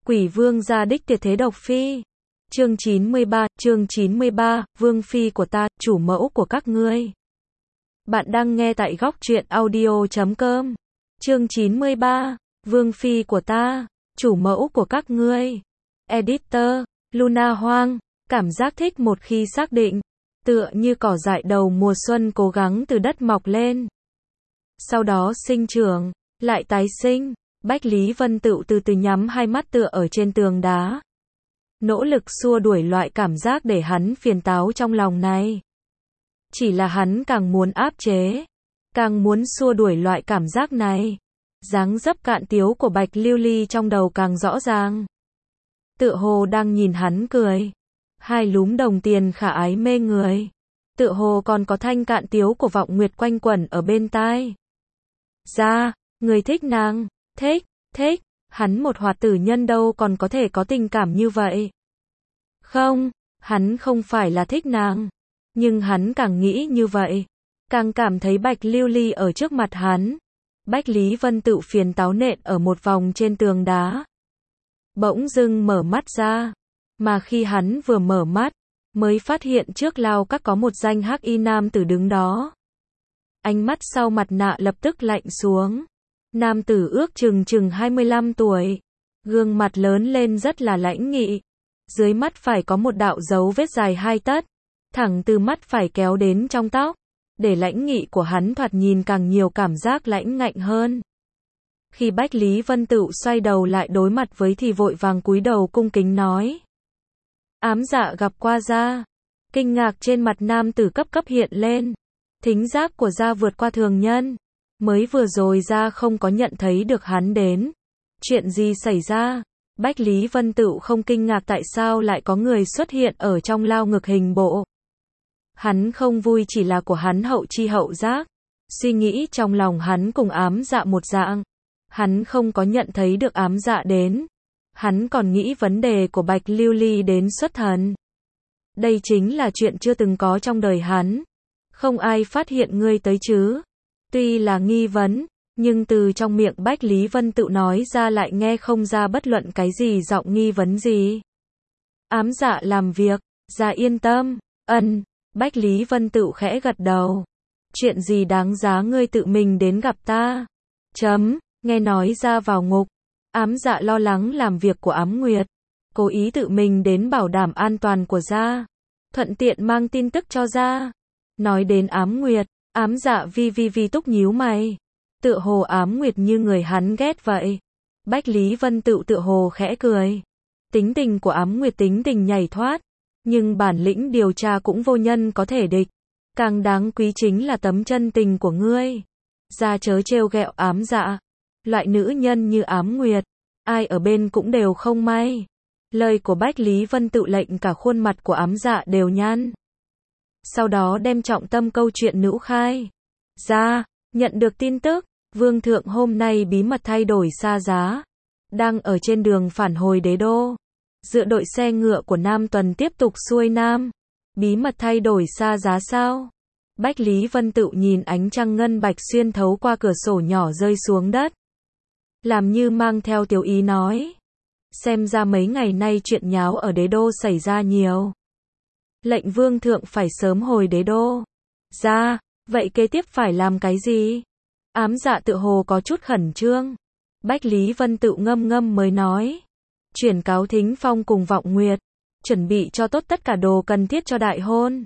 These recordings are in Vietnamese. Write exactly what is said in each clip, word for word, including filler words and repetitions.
Quỷ vương gia đích tuyệt thế độc phi. Chương chín mươi ba, chương chín mươi ba, vương phi của ta, chủ mẫu của các ngươi. Bạn đang nghe tại góc truyện audio chấm com. Chương chín mươi ba, vương phi của ta, chủ mẫu của các ngươi. Editor, Luna Hoang, cảm giác thích một khi xác định, tựa như cỏ dại đầu mùa xuân cố gắng từ đất mọc lên. Sau đó sinh trưởng, lại tái sinh. Bách Lý Vân Tựu từ từ nhắm hai mắt tựa ở trên tường đá. Nỗ lực xua đuổi loại cảm giác để hắn phiền táo trong lòng này. Chỉ là hắn càng muốn áp chế, càng muốn xua đuổi loại cảm giác này. Dáng dấp cạn tiếu của Bạch Lưu Ly trong đầu càng rõ ràng. Tựa hồ đang nhìn hắn cười. Hai lúm đồng tiền khả ái mê người. Tựa hồ còn có thanh cạn tiếu của Vọng Nguyệt quanh quẩn ở bên tai. Ra, người thích nàng. Thích, thích, hắn một hoạt tử nhân đâu còn có thể có tình cảm như vậy. Không, hắn không phải là thích nàng. Nhưng hắn càng nghĩ như vậy, càng cảm thấy Bạch Lưu Ly ở trước mặt hắn. Bách Lý Vân Tựu phiền táo nện ở một vòng trên tường đá. Bỗng dưng mở mắt ra. Mà khi hắn vừa mở mắt, mới phát hiện trước lao các có một danh hắc y nam tử đứng đó. Ánh mắt sau mặt nạ lập tức lạnh xuống. Nam tử ước chừng chừng hai mươi lăm tuổi. Gương mặt lớn lên rất là lãnh nghị. Dưới mắt phải có một đạo dấu vết dài hai tấc. Thẳng từ mắt phải kéo đến trong tóc. Để lãnh nghị của hắn thoạt nhìn càng nhiều cảm giác lãnh ngạnh hơn. Khi Bách Lý Vân Tựu xoay đầu lại đối mặt với thì vội vàng cúi đầu cung kính nói. Ám dạ gặp qua gia. Kinh ngạc trên mặt nam tử cấp cấp hiện lên. Thính giác của gia vượt qua thường nhân. Mới vừa rồi ra không có nhận thấy được hắn đến. Chuyện gì xảy ra? Bách Lý Vân Tựu không kinh ngạc tại sao lại có người xuất hiện ở trong lao ngực hình bộ. Hắn không vui chỉ là của hắn hậu chi hậu giác. Suy nghĩ trong lòng hắn cùng ám dạ một dạng. Hắn không có nhận thấy được ám dạ đến. Hắn còn nghĩ vấn đề của Bạch Lưu Ly đến xuất thần. Đây chính là chuyện chưa từng có trong đời hắn. Không ai phát hiện ngươi tới chứ. Tuy là nghi vấn, nhưng từ trong miệng Bách Lý Vân Tựu nói ra lại nghe không ra bất luận cái gì giọng nghi vấn gì. Ám dạ làm việc, dạ yên tâm, ân, Bách Lý Vân Tựu khẽ gật đầu. Chuyện gì đáng giá ngươi tự mình đến gặp ta? Chấm, nghe nói ra vào ngục. Ám dạ lo lắng làm việc của Ám Nguyệt. Cố ý tự mình đến bảo đảm an toàn của gia. Thuận tiện mang tin tức cho gia. Nói đến Ám Nguyệt. Ám dạ vi vi vi túc nhíu mày. Tựa hồ Ám Nguyệt như người hắn ghét vậy. Bách Lý Vân Tựu tựa hồ khẽ cười. Tính tình của Ám Nguyệt tính tình nhảy thoát. Nhưng bản lĩnh điều tra cũng vô nhân có thể địch. Càng đáng quý chính là tấm chân tình của ngươi. Ra chớ trêu ghẹo Ám dạ. Loại nữ nhân như Ám Nguyệt. Ai ở bên cũng đều không may. Lời của Bách Lý Vân Tựu lệnh cả khuôn mặt của Ám dạ đều nhăn. Sau đó đem trọng tâm câu chuyện nữ khai. Ra, nhận được tin tức, Vương thượng hôm nay bí mật thay đổi xa giá. Đang ở trên đường phản hồi đế đô. Dựa đội xe ngựa của Nam Tuần tiếp tục xuôi Nam. Bí mật thay đổi xa giá sao? Bách Lý Vân Tựu nhìn ánh trăng ngân bạch xuyên thấu qua cửa sổ nhỏ rơi xuống đất. Làm như mang theo tiểu ý nói. Xem ra mấy ngày nay chuyện nháo ở đế đô xảy ra nhiều. Lệnh vương thượng phải sớm hồi đế đô. Ra, vậy kế tiếp phải làm cái gì? Ám dạ tự hồ có chút khẩn trương. Bách Lý Vân Tựu ngâm ngâm mới nói. Chuyển cáo Thính Phong cùng Vọng Nguyệt. Chuẩn bị cho tốt tất cả đồ cần thiết cho đại hôn.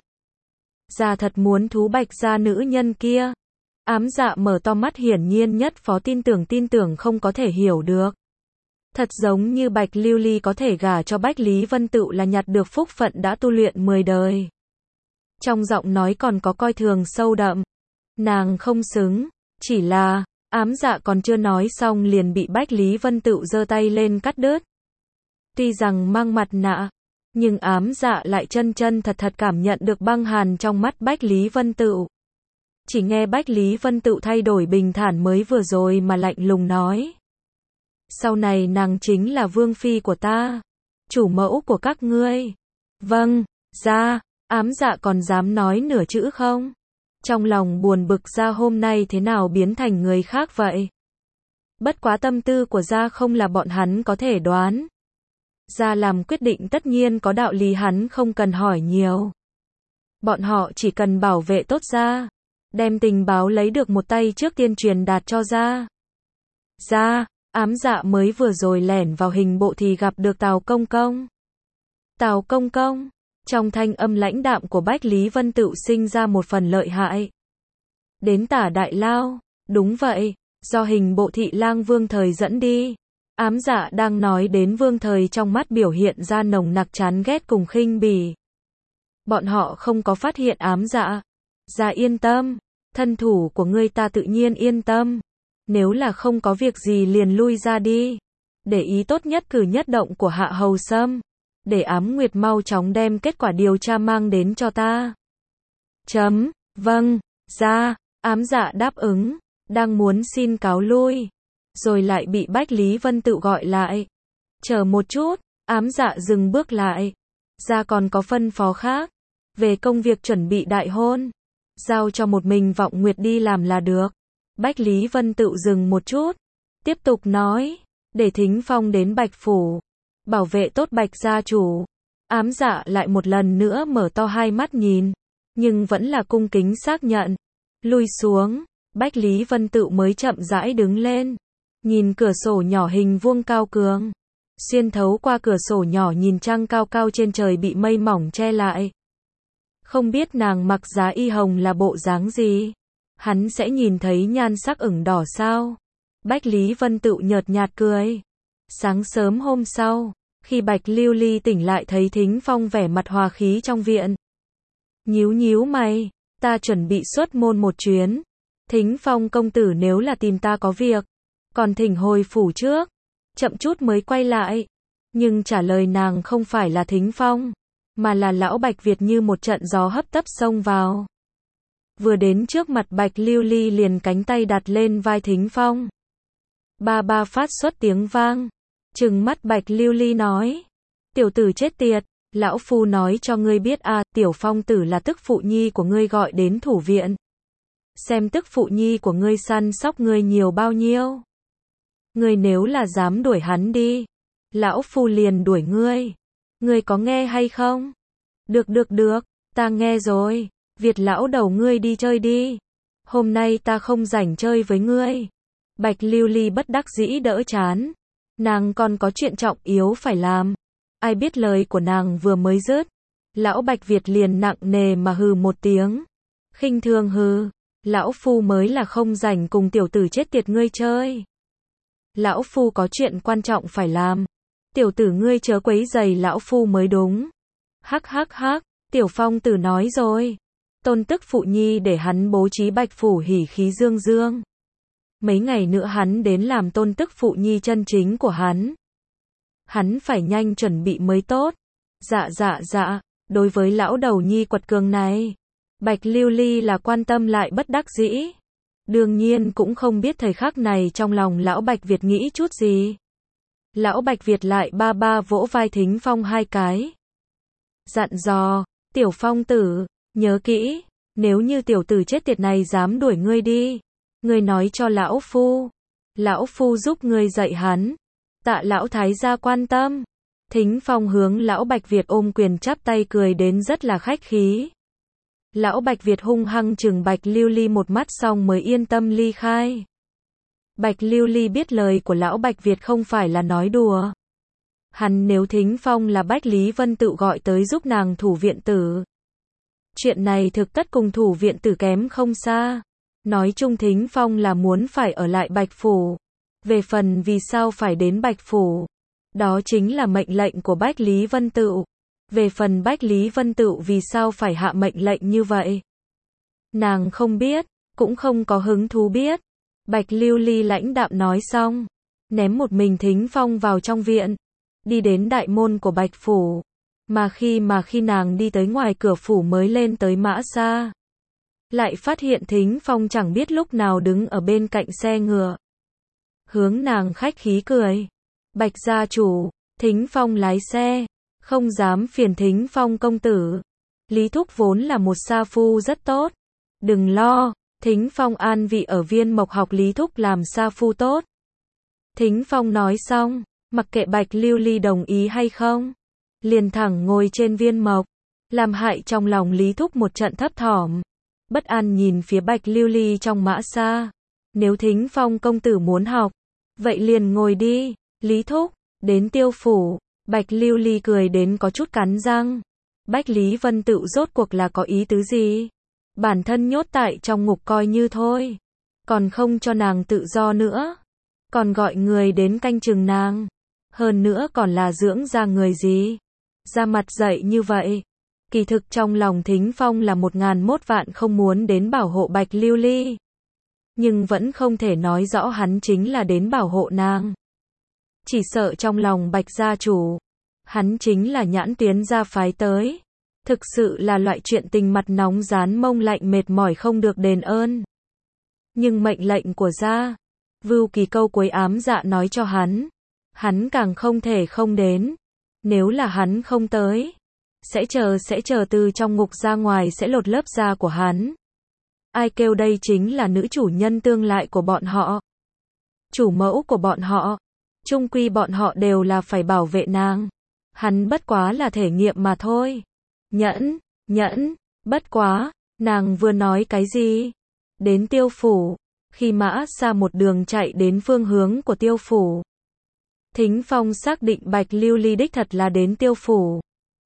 Ra thật muốn thú Bạch gia nữ nhân kia. Ám dạ mở to mắt hiển nhiên nhất phó tin tưởng tin tưởng không có thể hiểu được. Thật giống như Bạch Lưu Ly có thể gả cho Bách Lý Vân Tựu là nhặt được phúc phận đã tu luyện mười đời. Trong giọng nói còn có coi thường sâu đậm. Nàng không xứng, chỉ là, ám dạ còn chưa nói xong liền bị Bách Lý Vân Tựu giơ tay lên cắt đứt. Tuy rằng mang mặt nạ, nhưng ám dạ lại chân chân thật thật cảm nhận được băng hàn trong mắt Bách Lý Vân Tựu. Chỉ nghe Bách Lý Vân Tựu thay đổi bình thản mới vừa rồi mà lạnh lùng nói. Sau này nàng chính là vương phi của ta. Chủ mẫu của các ngươi. Vâng, ra, ám dạ còn dám nói nửa chữ không? Trong lòng buồn bực ra hôm nay thế nào biến thành người khác vậy? Bất quá tâm tư của gia không là bọn hắn có thể đoán. ra làm quyết định tất nhiên có đạo lý, hắn không cần hỏi nhiều. Bọn họ chỉ cần bảo vệ tốt ra, đem tình báo lấy được một tay trước tiên truyền đạt cho ra. Ra, ám dạ mới vừa rồi lẻn vào hình bộ thì gặp được Tào Công Công. Tào Công Công, trong thanh âm lãnh đạm của Bách Lý Vân Tựu sinh ra một phần lợi hại. Đến Tả Đại Lao, đúng vậy, do hình bộ thị lang Vương Thời dẫn đi. Ám dạ đang nói đến Vương Thời trong mắt biểu hiện ra nồng nặc chán ghét cùng khinh bỉ. Bọn họ không có phát hiện ám dạ. Ra yên tâm, thân thủ của ngươi ta tự nhiên yên tâm. Nếu là không có việc gì liền lui ra đi. Để ý tốt nhất cử nhất động của Hạ Hầu Sâm. Để Ám Nguyệt mau chóng đem kết quả điều tra mang đến cho ta. Chấm, vâng, ra, ám dạ đáp ứng, đang muốn xin cáo lui. Rồi lại bị Bách Lý Vân Tựu gọi lại. Chờ một chút, ám dạ dừng bước lại. Ra còn có phân phó khác. Về công việc chuẩn bị đại hôn. Giao cho một mình Vọng Nguyệt đi làm là được. Bách Lý Vân Tựu dừng một chút. Tiếp tục nói. Để Thính Phong đến Bạch Phủ. Bảo vệ tốt Bạch gia chủ. Ám dạ lại một lần nữa mở to hai mắt nhìn. Nhưng vẫn là cung kính xác nhận. Lui xuống. Bách Lý Vân Tựu mới chậm rãi đứng lên. Nhìn cửa sổ nhỏ hình vuông cao cường. Xuyên thấu qua cửa sổ nhỏ nhìn trăng cao cao trên trời bị mây mỏng che lại. Không biết nàng mặc giá y hồng là bộ dáng gì? Hắn sẽ nhìn thấy nhan sắc ửng đỏ sao? Bách Lý Vân Tựu nhợt nhạt cười. Sáng sớm hôm sau, khi Bạch Lưu Ly tỉnh lại thấy Thính Phong vẻ mặt hòa khí trong viện. Nhíu nhíu mày, ta chuẩn bị xuất môn một chuyến. Thính Phong công tử nếu là tìm ta có việc, còn thỉnh hồi phủ trước, chậm chút mới quay lại. Nhưng trả lời nàng không phải là Thính Phong, mà là lão Bạch Việt như một trận gió hấp tấp xông vào. Vừa đến trước mặt Bạch Lưu Ly liền cánh tay đặt lên vai Thính Phong. Ba ba phát xuất tiếng vang. Trừng mắt Bạch Lưu Ly nói. Tiểu tử chết tiệt, lão phu nói cho ngươi biết à, Tiểu Phong tử là tức phụ nhi của ngươi gọi đến thủ viện. Xem tức phụ nhi của ngươi săn sóc ngươi nhiều bao nhiêu. Ngươi nếu là dám đuổi hắn đi, lão phu liền đuổi ngươi. Ngươi có nghe hay không? Được được được, ta nghe rồi. Việt lão đầu ngươi đi chơi đi. Hôm nay ta không rảnh chơi với ngươi. Bạch Lưu Ly bất đắc dĩ đỡ chán. Nàng còn có chuyện trọng yếu phải làm. Ai biết lời của nàng vừa mới dứt. Lão Bạch Việt liền nặng nề mà hừ một tiếng. Khinh thường hừ. Lão phu mới là không rảnh cùng tiểu tử chết tiệt ngươi chơi. Lão phu có chuyện quan trọng phải làm. Tiểu tử ngươi chớ quấy rầy lão phu mới đúng. Hắc hắc hắc, Tiểu Phong tử nói rồi. Tôn tức phụ nhi để hắn bố trí Bạch Phủ hỉ khí dương dương. Mấy ngày nữa hắn đến làm tôn tức phụ nhi chân chính của hắn. Hắn phải nhanh chuẩn bị mới tốt. Dạ dạ dạ, đối với lão đầu nhi quật cường này, Bạch Lưu Ly là quan tâm lại bất đắc dĩ. Đương nhiên cũng không biết thời khắc này trong lòng lão Bạch Việt nghĩ chút gì. Lão Bạch Việt lại ba ba vỗ vai Thính Phong hai cái. Dặn dò, Tiểu Phong tử, nhớ kỹ, nếu như tiểu tử chết tiệt này dám đuổi ngươi đi, ngươi nói cho lão phu, lão phu giúp ngươi dạy hắn. Tạ lão thái gia quan tâm. Thính Phong hướng lão Bạch Việt ôm quyền chắp tay cười đến rất là khách khí. Lão Bạch Việt hung hăng chừng Bạch Lưu Ly một mắt xong mới yên tâm ly khai. Bạch Lưu Ly biết lời của lão Bạch Việt không phải là nói đùa. Hắn nếu Thính Phong là Bách Lý Vân Tựu gọi tới giúp nàng thủ viện tử. Chuyện này thực tất cùng thủ viện tử kém không xa. Nói chung Thính Phong là muốn phải ở lại Bạch Phủ. Về phần vì sao phải đến Bạch Phủ, đó chính là mệnh lệnh của Bách Lý Vân Tựu. Về phần Bách Lý Vân Tựu vì sao phải hạ mệnh lệnh như vậy, nàng không biết, cũng không có hứng thú biết. Bạch Lưu Ly lãnh đạm nói xong, ném một mình Thính Phong vào trong viện, đi đến đại môn của Bạch Phủ. Mà khi mà khi nàng đi tới ngoài cửa phủ mới lên tới Mã Sa, lại phát hiện Thính Phong chẳng biết lúc nào đứng ở bên cạnh xe ngựa. Hướng nàng khách khí cười. Bạch gia chủ, Thính Phong lái xe, không dám phiền Thính Phong công tử. Lý Thúc vốn là một sa phu rất tốt. Đừng lo, Thính Phong an vị ở Viên Mộc học Lý Thúc làm sa phu tốt. Thính Phong nói xong, Mặc kệ Bạch Lưu Ly đồng ý hay không, liền thẳng ngồi trên viên mộc, làm hại trong lòng Lý Thúc một trận thấp thỏm. Bất an nhìn phía Bạch Lưu Ly trong mã xa. Nếu Thính Phong công tử muốn học, vậy liền ngồi đi, Lý Thúc. Đến Tiêu phủ, Bạch Lưu Ly cười đến có chút cắn răng. Bách Lý Vân Tự rốt cuộc là có ý tứ gì? Bản thân nhốt tại trong ngục coi như thôi, còn không cho nàng tự do nữa, còn gọi người đến canh chừng nàng, hơn nữa còn là dưỡng ra người gì? Ra mặt dậy như vậy. Kỳ thực trong lòng Thính Phong là một ngàn mốt vạn không muốn đến bảo hộ Bạch Lưu Ly, nhưng vẫn không thể nói rõ hắn chính là đến bảo hộ nàng. Chỉ sợ trong lòng Bạch gia chủ, hắn chính là Nhãn Tuyến gia phái tới. Thực sự là loại chuyện tình mặt nóng rán mông lạnh mệt mỏi không được đền ơn. Nhưng mệnh lệnh của gia, Vưu Kỳ câu cuối ám dạ nói cho hắn, hắn càng không thể không đến. Nếu là hắn không tới, sẽ chờ sẽ chờ từ trong ngục ra ngoài sẽ lột lớp da của hắn. Ai kêu đây chính là nữ chủ nhân tương lai của bọn họ, chủ mẫu của bọn họ, chung quy bọn họ đều là phải bảo vệ nàng. Hắn bất quá là thể nghiệm mà thôi. Nhẫn, nhẫn, bất quá, nàng vừa nói cái gì? Đến Tiêu phủ, khi mã xa một đường chạy đến phương hướng của Tiêu phủ, Thính Phong xác định Bạch Lưu Ly đích thật là đến Tiêu phủ.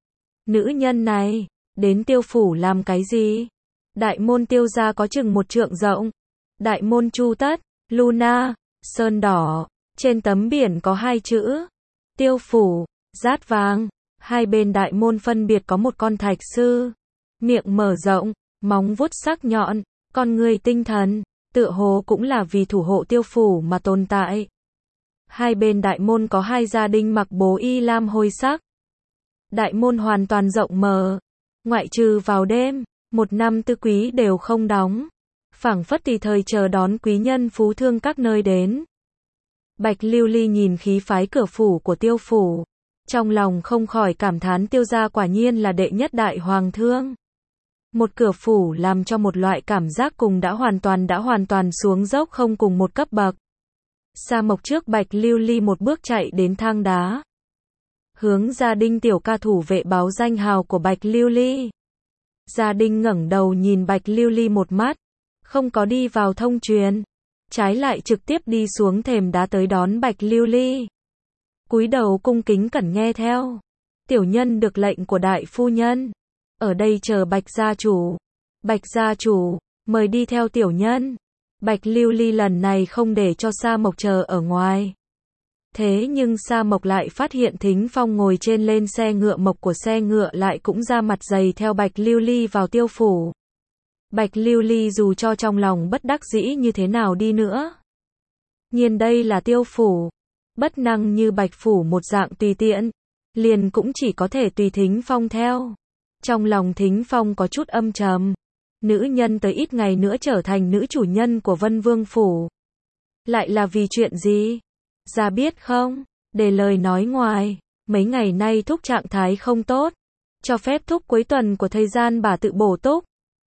Nữ nhân này, đến Tiêu phủ làm cái gì? Đại môn Tiêu gia có chừng một trượng rộng. Đại môn Chu Tất, Luna, sơn đỏ, trên tấm biển có hai chữ Tiêu phủ, dát vàng. Hai bên đại môn phân biệt có một con thạch sư, miệng mở rộng, móng vuốt sắc nhọn, con người tinh thần, tựa hồ cũng là vì thủ hộ Tiêu phủ mà tồn tại. Hai bên đại môn có hai gia đình mặc bố y lam hôi sắc. Đại môn hoàn toàn rộng mở, ngoại trừ vào đêm, một năm tư quý đều không đóng, phảng phất tùy thời chờ đón quý nhân phú thương các nơi đến. Bạch Lưu Ly nhìn khí phái cửa phủ của Tiêu phủ, trong lòng không khỏi cảm thán Tiêu gia quả nhiên là đệ nhất đại hoàng thương. Một cửa phủ làm cho một loại cảm giác cùng đã hoàn toàn đã hoàn toàn xuống dốc không cùng một cấp bậc. Sa Mộc trước Bạch Lưu Ly một bước chạy đến thang đá, hướng gia đình tiểu ca thủ vệ báo danh hào của Bạch Lưu Ly. Gia đình ngẩng đầu nhìn Bạch Lưu Ly một mắt, không có đi vào thông truyền, trái lại trực tiếp đi xuống thềm đá tới đón Bạch Lưu Ly. Cúi đầu cung kính cẩn nghe theo. Tiểu nhân được lệnh của đại phu nhân, ở đây chờ Bạch gia chủ. Bạch gia chủ, mời đi theo tiểu nhân. Bạch Lưu Ly lần này không để cho Sa Mộc chờ ở ngoài. Thế nhưng Sa Mộc lại phát hiện Thính Phong ngồi trên lên xe ngựa, mộc của xe ngựa lại cũng ra mặt dày theo Bạch Lưu Ly vào Tiêu phủ. Bạch Lưu Ly dù cho trong lòng bất đắc dĩ như thế nào đi nữa, nhiên đây là Tiêu phủ, bất năng như Bạch phủ một dạng tùy tiện, liền cũng chỉ có thể tùy Thính Phong theo. Trong lòng Thính Phong có chút âm trầm, nữ nhân tới ít ngày nữa trở thành nữ chủ nhân của Vân Vương phủ, lại là vì chuyện gì? Ra biết không? Để lời nói ngoài, mấy ngày nay Thúc trạng thái không tốt, cho phép Thúc cuối tuần của thời gian bà tự bổ túc.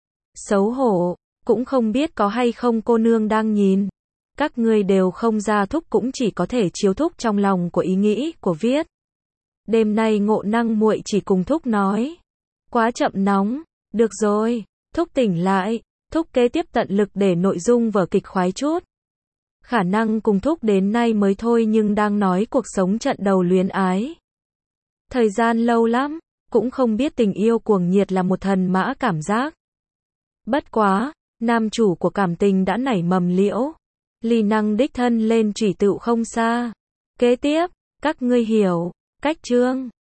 Xấu hổ, cũng không biết có hay không cô nương đang nhìn. Các ngươi đều không ra, Thúc cũng chỉ có thể chiếu Thúc trong lòng của ý nghĩ của viết. Đêm nay Ngộ Năng muội chỉ cùng Thúc nói, quá chậm nóng, được rồi, Thúc tỉnh lại, Thúc kế tiếp tận lực để nội dung vở kịch khoái chút. Khả năng cùng Thúc đến nay mới thôi nhưng đang nói cuộc sống trận đầu luyến ái. Thời gian lâu lắm, cũng không biết tình yêu cuồng nhiệt là một thần mã cảm giác. Bất quá, nam chủ của cảm tình đã nảy mầm liễu. Ly năng đích thân lên chủy tựu không xa. Kế tiếp, các ngươi hiểu, cách chương.